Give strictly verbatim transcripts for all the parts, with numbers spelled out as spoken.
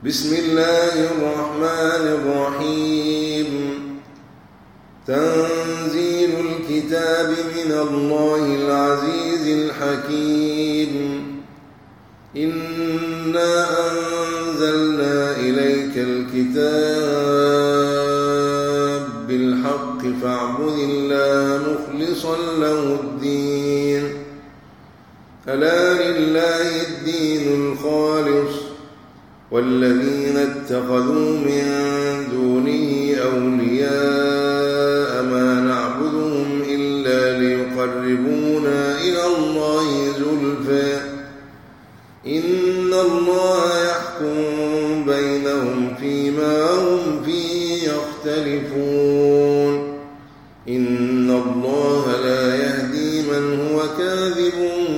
بسم الله الرحمن الرحيم تنزيل الكتاب من الله العزيز الحكيم إنا أنزلنا إليك الكتاب بالحق فاعبد الله مخلصا له الدين ألا لله الدين الخالص والذين اتخذوا من دونه أولياء ما نعبدهم إلا ليقربونا إلى الله زلفى إن الله يحكم بينهم فيما هم فيه يختلفون إن الله لا يهدي من هو كاذب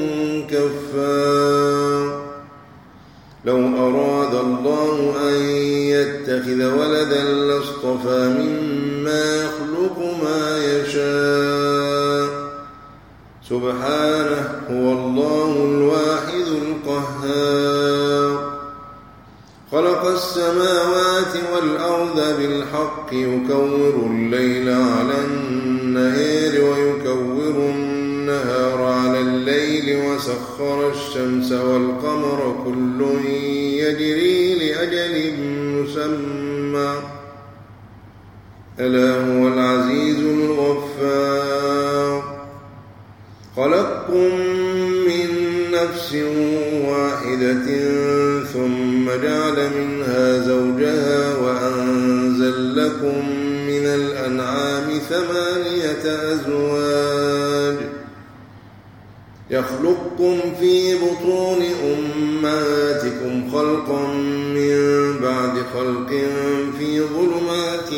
كفار لو أراد الله أن يتخذ ولدا لاصطفى مما يخلق ما يشاء سبحانه هو الله الواحد القهار خلق السماوات والأرض بالحق يكور الليل على النهار ويكور النهار على الليل وسخر الشمس والقمر كل يجري لأجل مسمى ألا هو العزيز الغفار خلقكم من نفس واحدة ثم جعل منها زوجها وأنزل لكم من الأنعام ثمانية أزواج يخلقكم في بطون أمهاتكم خلقا من بعد خلق في ظلمات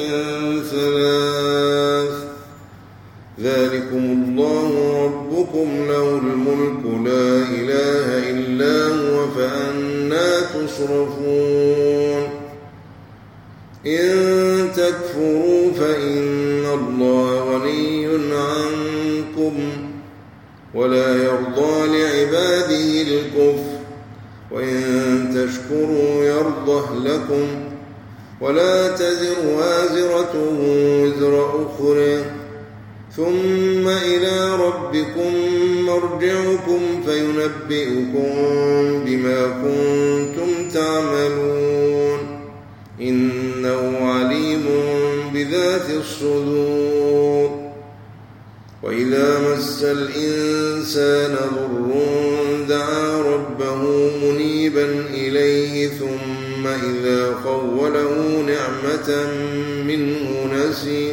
ثلاث ذلكم الله ربكم له الملك لا إله إلا هو فأنى تصرفون إن تكفروا فإن الله غني عنكم ولا يرضى لعباده الكفر وإن تشكروا يرضه لكم ولا تزر وازرة وزر أخرى ثم إلى ربكم مرجعكم فينبئكم بما كنتم تعملون إنه عليم بذات الصدور وإذا مس الإنسان ضر دعا ربه منيبا إليه ثم إذا خوله نعمة منه نسي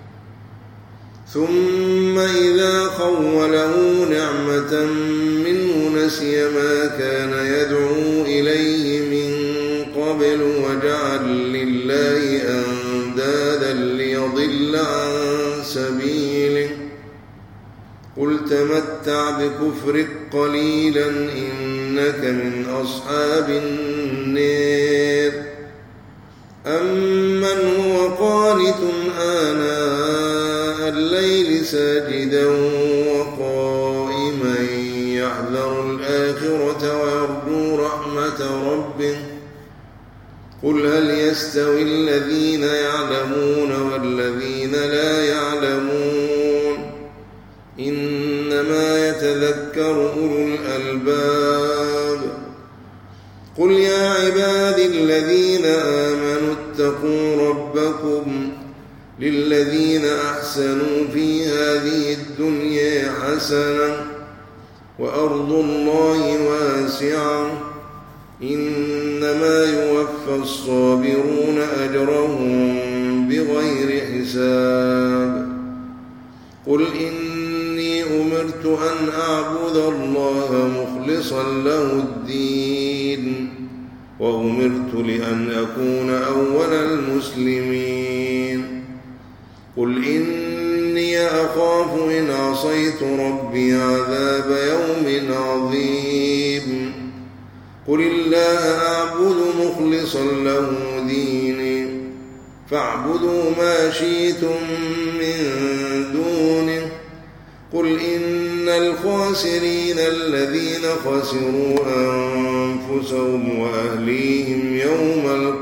ثم إذا خوله نعمة منه نسي ما كان يدعو إليه من قبل وجعل لله أندادا ليضل عن سبيله قل تمتع بكفرك قليلا إنك من أصحاب النار أمن هو قانت آناء الليل ساجدا وقائما يحذر الآخرة ويرجو رحمة ربه قل هل يستوي الذين يعلمون والذين لا يعلمون إنما يتذكر أولو الألباب قل يا عبادي الذين آمنوا اتقوا ربكم للذين أحسنوا في هذه الدنيا حسنة وأرض الله واسعة إنما يوفى الصابرون أجرهم بغير حساب قل إني أمرت أن أعبد الله مخلصا له الدين وأمرت لأن أكون أول المسلمين قل إني أخاف إن عصيت ربي عذاب يوم عظيم قل الله أعبد مخلصا له ديني فاعبدوا ما شئتم من دونه قل إن الخاسرين الذين خسروا أنفسهم وأهليهم يوم القيامة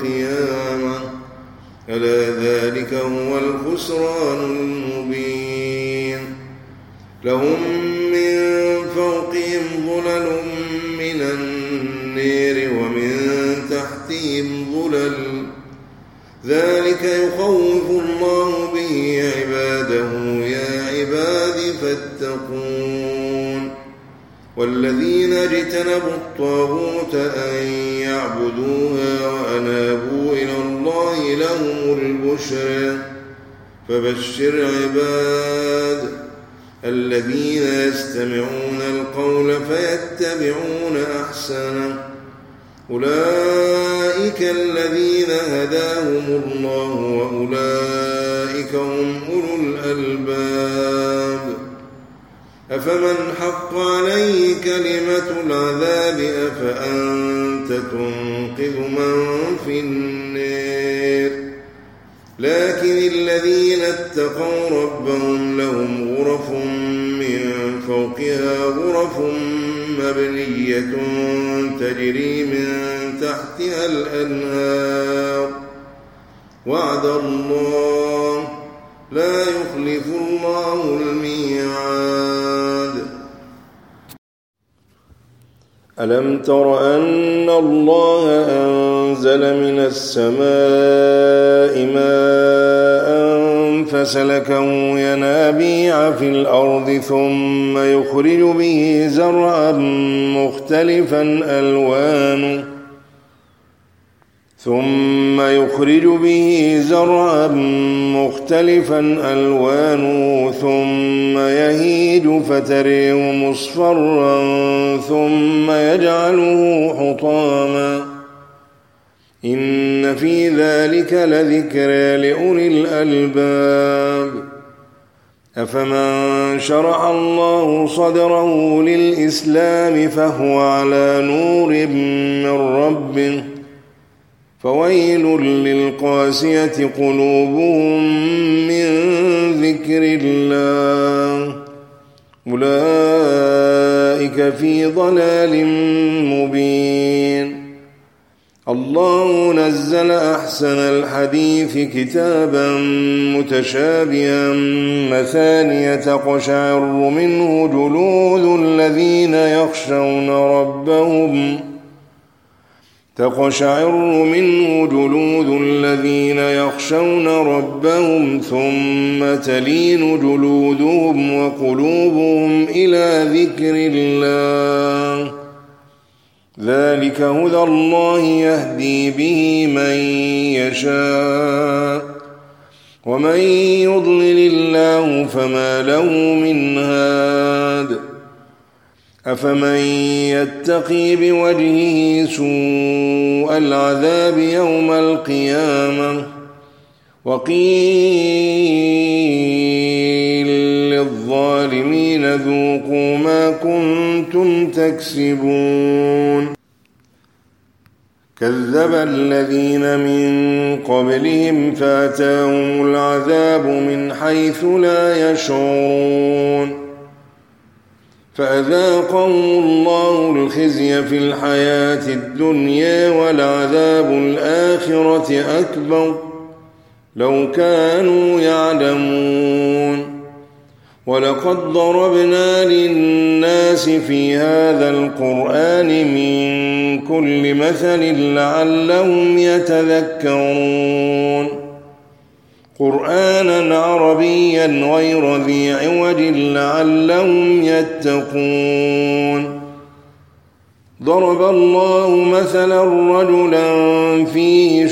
تحتهم ظلل ذلك يخوف الله به عباده يا عباد فاتقون والذين اجتنبوا الطاغوت أن يعبدوها وأنابوا إلى الله لهم البشرى فبشر عباد الذين يستمعون القول فيتبعون أحسنه أولئك الذين هداهم الله وأولئك هم أولو الألباب أفمن حق عليه كلمة العذاب أفأنت تنقذ من في النار لكن الذين اتقوا ربهم لهم غرف من فوقها غرف مبنية تجري من تحتها الأنهار وعد الله لا يخلف الله الميعاد ألم تر أن الله أنزل من السماء ماء فسلكه ينابيع في الأرض ثم يخرج به زرعا مختلفا ألوانه ثم يخرج به زرعا مختلفا ألوانه ثم يهيج فتريه مصفرا ثم يجعله حطاما إن في ذلك لذكرى لأولي الألباب أفمن شرح الله صدره للإسلام فهو على نور من ربه فويل للقاسية قلوبهم من ذكر الله أولئك في ضلال مبين الله نزل أحسن الحديث كتابا متشابها مثانية تقشعر منه جلود الذين يخشون ربهم تقشعر منه جلود الذين يخشون ربهم ثم تلين جلودهم وقلوبهم إلى ذكر الله ذلك هدى الله يهدي به من يشاء ومن يضلل الله فما له من هاد أفمن يتقي بوجهه سوء العذاب يوم القيامة وقيل للظالمين ذوقوا ما كنتم تكسبون كذب الذين من قبلهم فأتاهم العذاب من حيث لا يشعرون فأذاقهم الله الخزي في الحياة الدنيا ولعذاب الآخرة أكبر لو كانوا يعلمون ولقد ضربنا للناس في هذا القرآن من كل مثل لعلهم يتذكرون قرآنا عربيا غير ذي عوج لعلهم يتقون ضرب الله مثلا رجلا فيه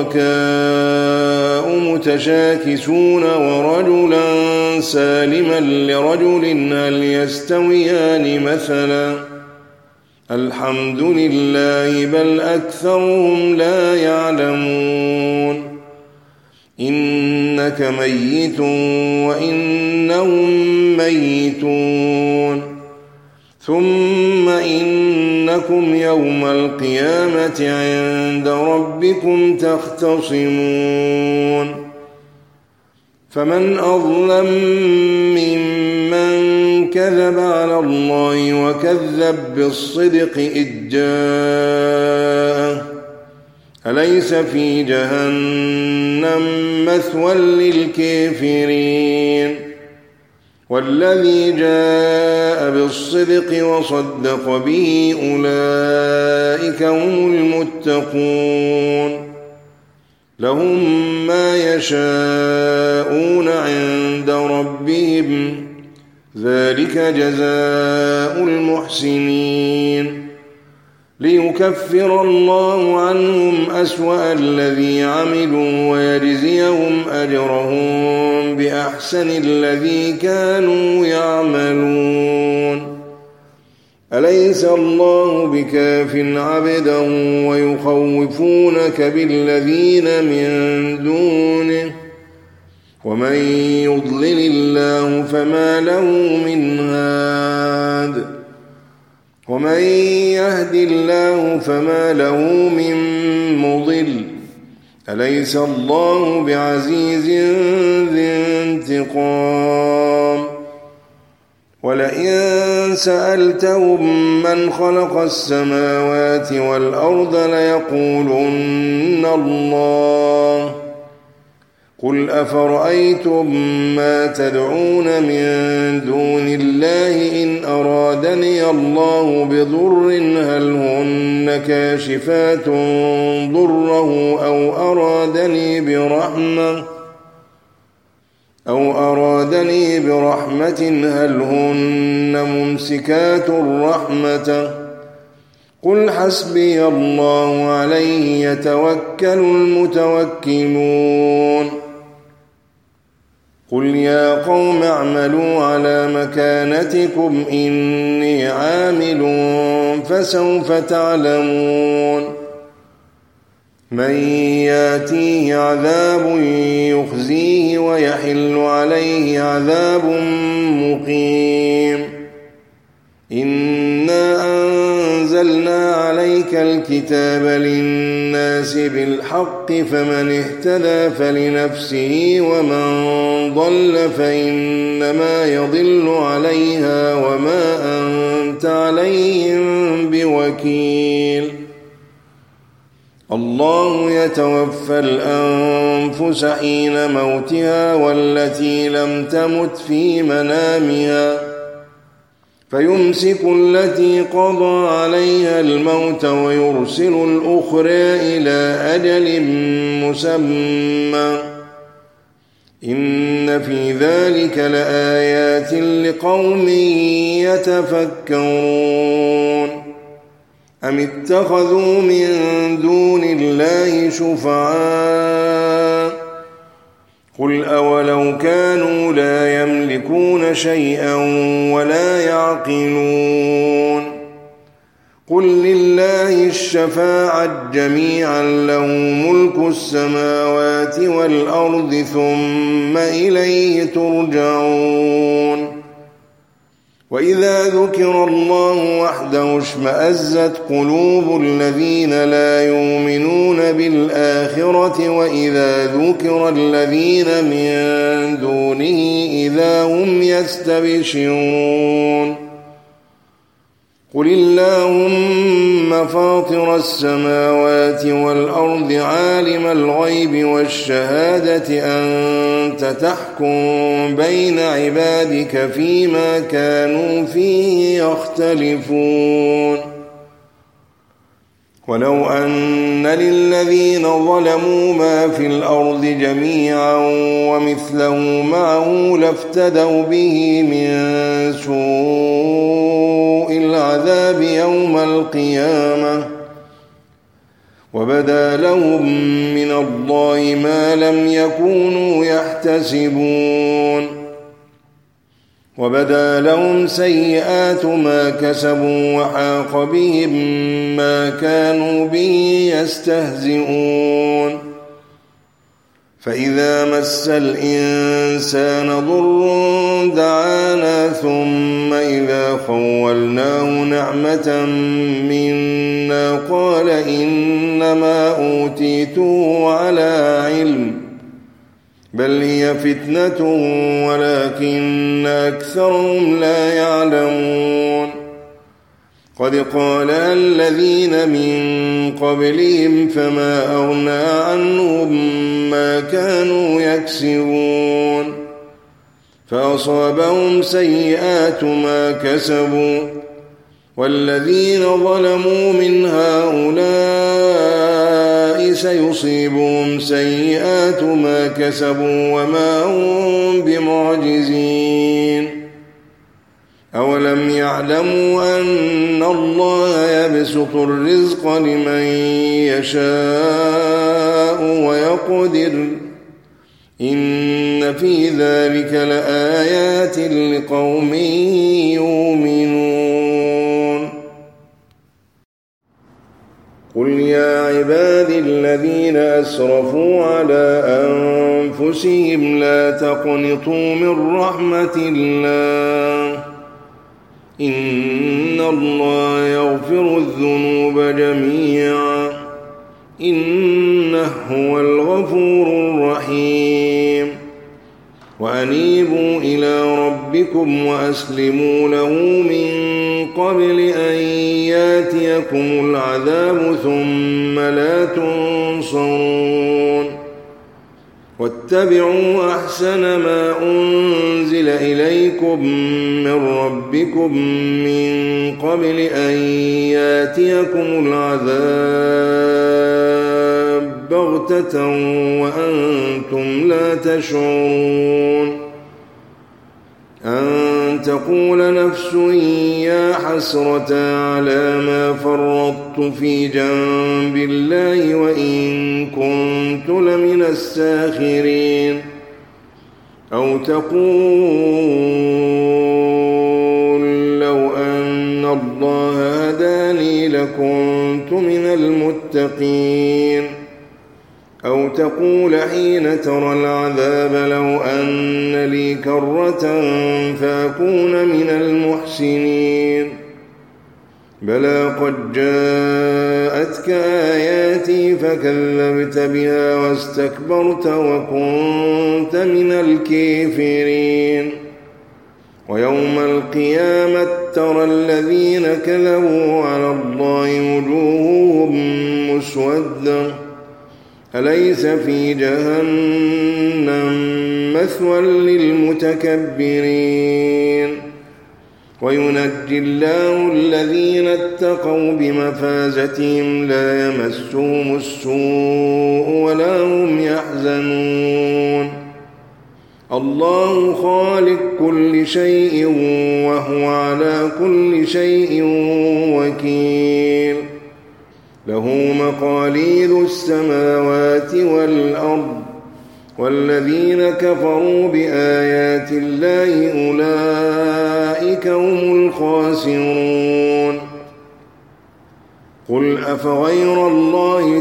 شركاء متشاكسون ورجلا سالما لرجل هل يستويان مثلا الحمد لله بل أكثرهم لا يعلمون إنك ميت وإنهم ميتون ثم إنكم يوم القيامة عند ربكم تختصمون فمن أظلم ممن كذب على الله وكذب بالصدق إذ جاءه أليس في جهنم مثوى للكافرين والذي جاء بالصدق وصدق به أولئك هم المتقون المتقون لهم ما يشاءون عند ربهم ذلك جزاء المحسنين ليكفر الله عنهم أسوأ الذي عملوا ويجزيهم أجرهم بأحسن الذي كانوا يعملون أليس الله بكاف عبدا ويخوفونك بالذين من دونه ومن يضلل الله فما له من هاد ومن يهد الله فما له من مضل أليس الله بعزيز ذي انتقام ولئن سألتهم من خلق السماوات والأرض ليقولن الله قل أفرأيتم ما تدعون من دون الله إن أرادني الله بضر هل هن كاشفات ضره أو أرادني برحمة أو أرادني برحمة هل هن ممسكات رحمته قل حسبي الله عليه يتوكل المتوكلون قل يا قوم اعملوا على مكانتكم إني عامل فسوف تعلمون من ياتيه عذاب يخزيه ويحل عليه عذاب مقيم إنا أنزلنا عليك الكتاب للناس بالحق فمن اهتدى فلنفسه ومن ضل فإنما يضل عليها وما أنت عليهم بوكيل الله يتوفى الأنفس حين موتها والتي لم تمت في منامها فيمسك التي قضى عليها الموت ويرسل الأخرى إلى أجل مسمى إن في ذلك لآيات لقوم يتفكرون أم اتخذوا من دون الله شفعاء قل أولو كانوا لا يملكون شيئا ولا يعقلون قل لله الشفاعة جميعا له ملك السماوات والأرض ثم إليه ترجعون وإذا ذكر الله وحده اشمأزت قلوب الذين لا يؤمنون بالآخرة وإذا ذكر الذين من دونه إذا هم يستبشرون قل اللهم فاطر السماوات والأرض عالم الغيب والشهادة أنت تحكم بين عبادك فيما كانوا فيه يختلفون ولو أن للذين ظلموا ما في الأرض جميعا ومثله معه لافتدوا به من سوء العذاب يوم القيامة وبدا لهم من الله ما لم يكونوا يحتسبون وبدا لهم سيئات ما كسبوا وحاق بهم ما كانوا به يستهزئون فإذا مس الإنسان ضر دعانا ثم إذا خولناه نعمة منا قال إنما أوتيته على علم بل هي فتنة ولكن أكثرهم لا يعلمون قد قال الذين من قبلهم فما أغنى عنهم ما كانوا يكسبون فأصابهم سيئات ما كسبوا والذين ظلموا من هؤلاء سيصيبهم سيئات ما كسبوا وما هم بمعجزين أولم يعلموا أن الله يبسط الرزق لمن يشاء ويقدر إن في ذلك لآيات لقوم يؤمنون قل يا عبادي الذين أسرفوا على أنفسهم لا تقنطوا من رحمة الله إن الله يغفر الذنوب جميعا إنه هو الغفور الرحيم وأنيبوا إلى ربكم وأسلموا له من قبل أن ياتيكم العذاب ثم لا تنصرون واتبعوا أحسن ما أنزل إليكم من ربكم من قبل أن ياتيكم العذاب بغتة وأنتم لا تشعرون أن تقول نفس يا حسرة على ما فرطت في جنب الله وإن كنت لمن الساخرين أو تقول لو أن الله هداني لكنت من المتقين أو تقول حين ترى العذاب لو أن لي كرة فأكون من المحسنين بلى قد جاءتك آياتي فكذبت بها واستكبرت وكنت من الكافرين ويوم القيامة ترى الذين كذبوا على الله وجوههم مسودة أليس في جهنم مثوى للمتكبرين وينجي الله الذين اتقوا بمفازتهم لا يمسهم السوء ولا هم يحزنون الله خالق كل شيء وهو على كل شيء وكيل له مقاليد السماوات والأرض والذين كفروا بآيات الله أولئك هم الخاسرون قل أفغير الله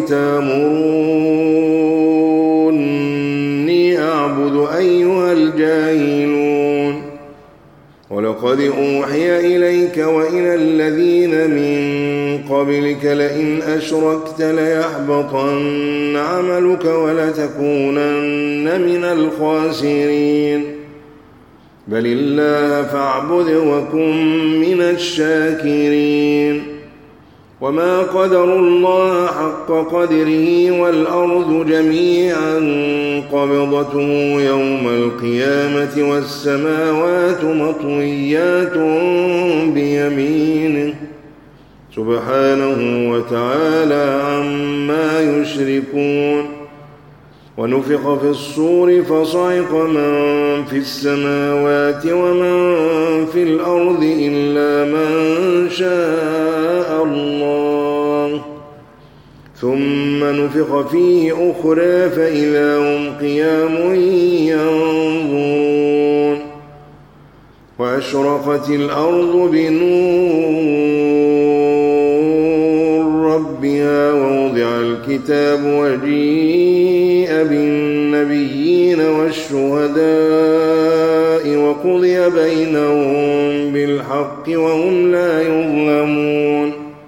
تأمروني أعبد أيها الجاهلون ولقد أوحي إليك وإلى الذين من قبلك لئن أشركت ليحبطن عملك ولتكونن من الخاسرين بل الله فاعبد وكن من الشاكرين وما قدروا الله حق قدره والأرض جميعا قبضته يوم القيامة والسماوات مطويات بيمينه سبحانه وتعالى عما يشركون ونفخ في الصور فصعق من في السماوات ومن في الأرض إلا من شاء الله ثم نفخ فيه أخرى فإذا هم قيام ينظرون وأشرقت الأرض بنور ربها ووضع الكتاب وجيء بالنبيين والشهداء وقضي بينهم بالحق وهم لا يظلمون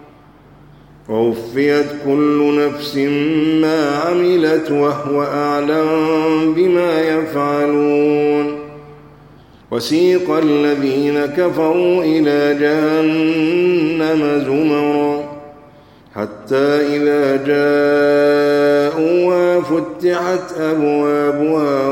ووفيت كل نفس ما عملت وهو أعلم بما يفعلون وسيق الذين كفروا إلى جهنم زمرا حتى إذا جاءوها فتحت أبوابها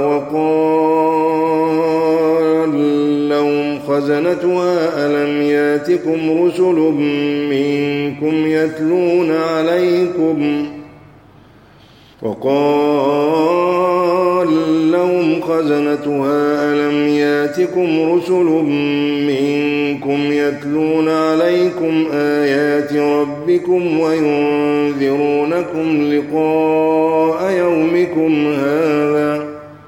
وقال لهم خزنتها ألم ياتكم رسل منكم يتلون عليكم وقال لهم خزنتها ألم ياتكم رسل منكم يتلون عليكم آيات ربكم وينذرونكم لقاء يومكم هذا؟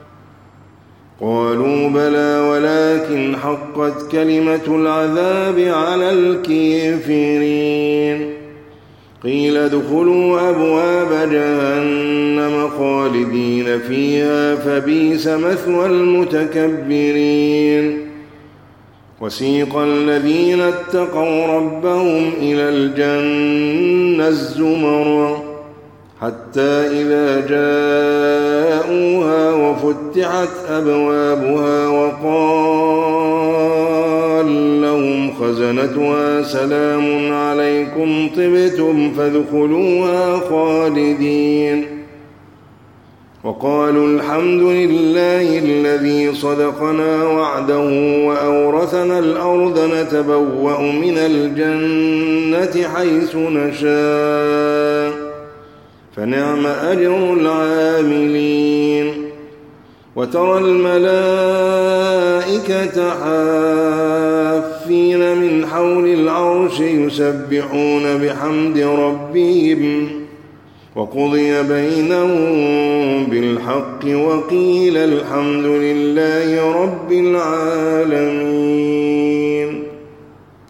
قالوا بلى ولكن حقت كلمة العذاب على الكافرين. قيل ادخلوا أبواب جهنم خالدين فيها فبئس مثوى المتكبرين. وسيق الذين اتقوا ربهم إلى الجنة الزمر حتى إذا جاءوها وفتحت أبوابها وقال لهم خزنتها سلام عليكم طبتم فادخلوها خالدين. وقالوا الحمد لله الذي صدقنا وعده وأورثنا الأرض نتبوأ من الجنة حيث نشاء فنعم أجر العاملين. وترى الملائكة حافين من حول العرش يسبحون بحمد ربهم وقضي بينهم بالحق وقيل الحمد لله رب العالمين.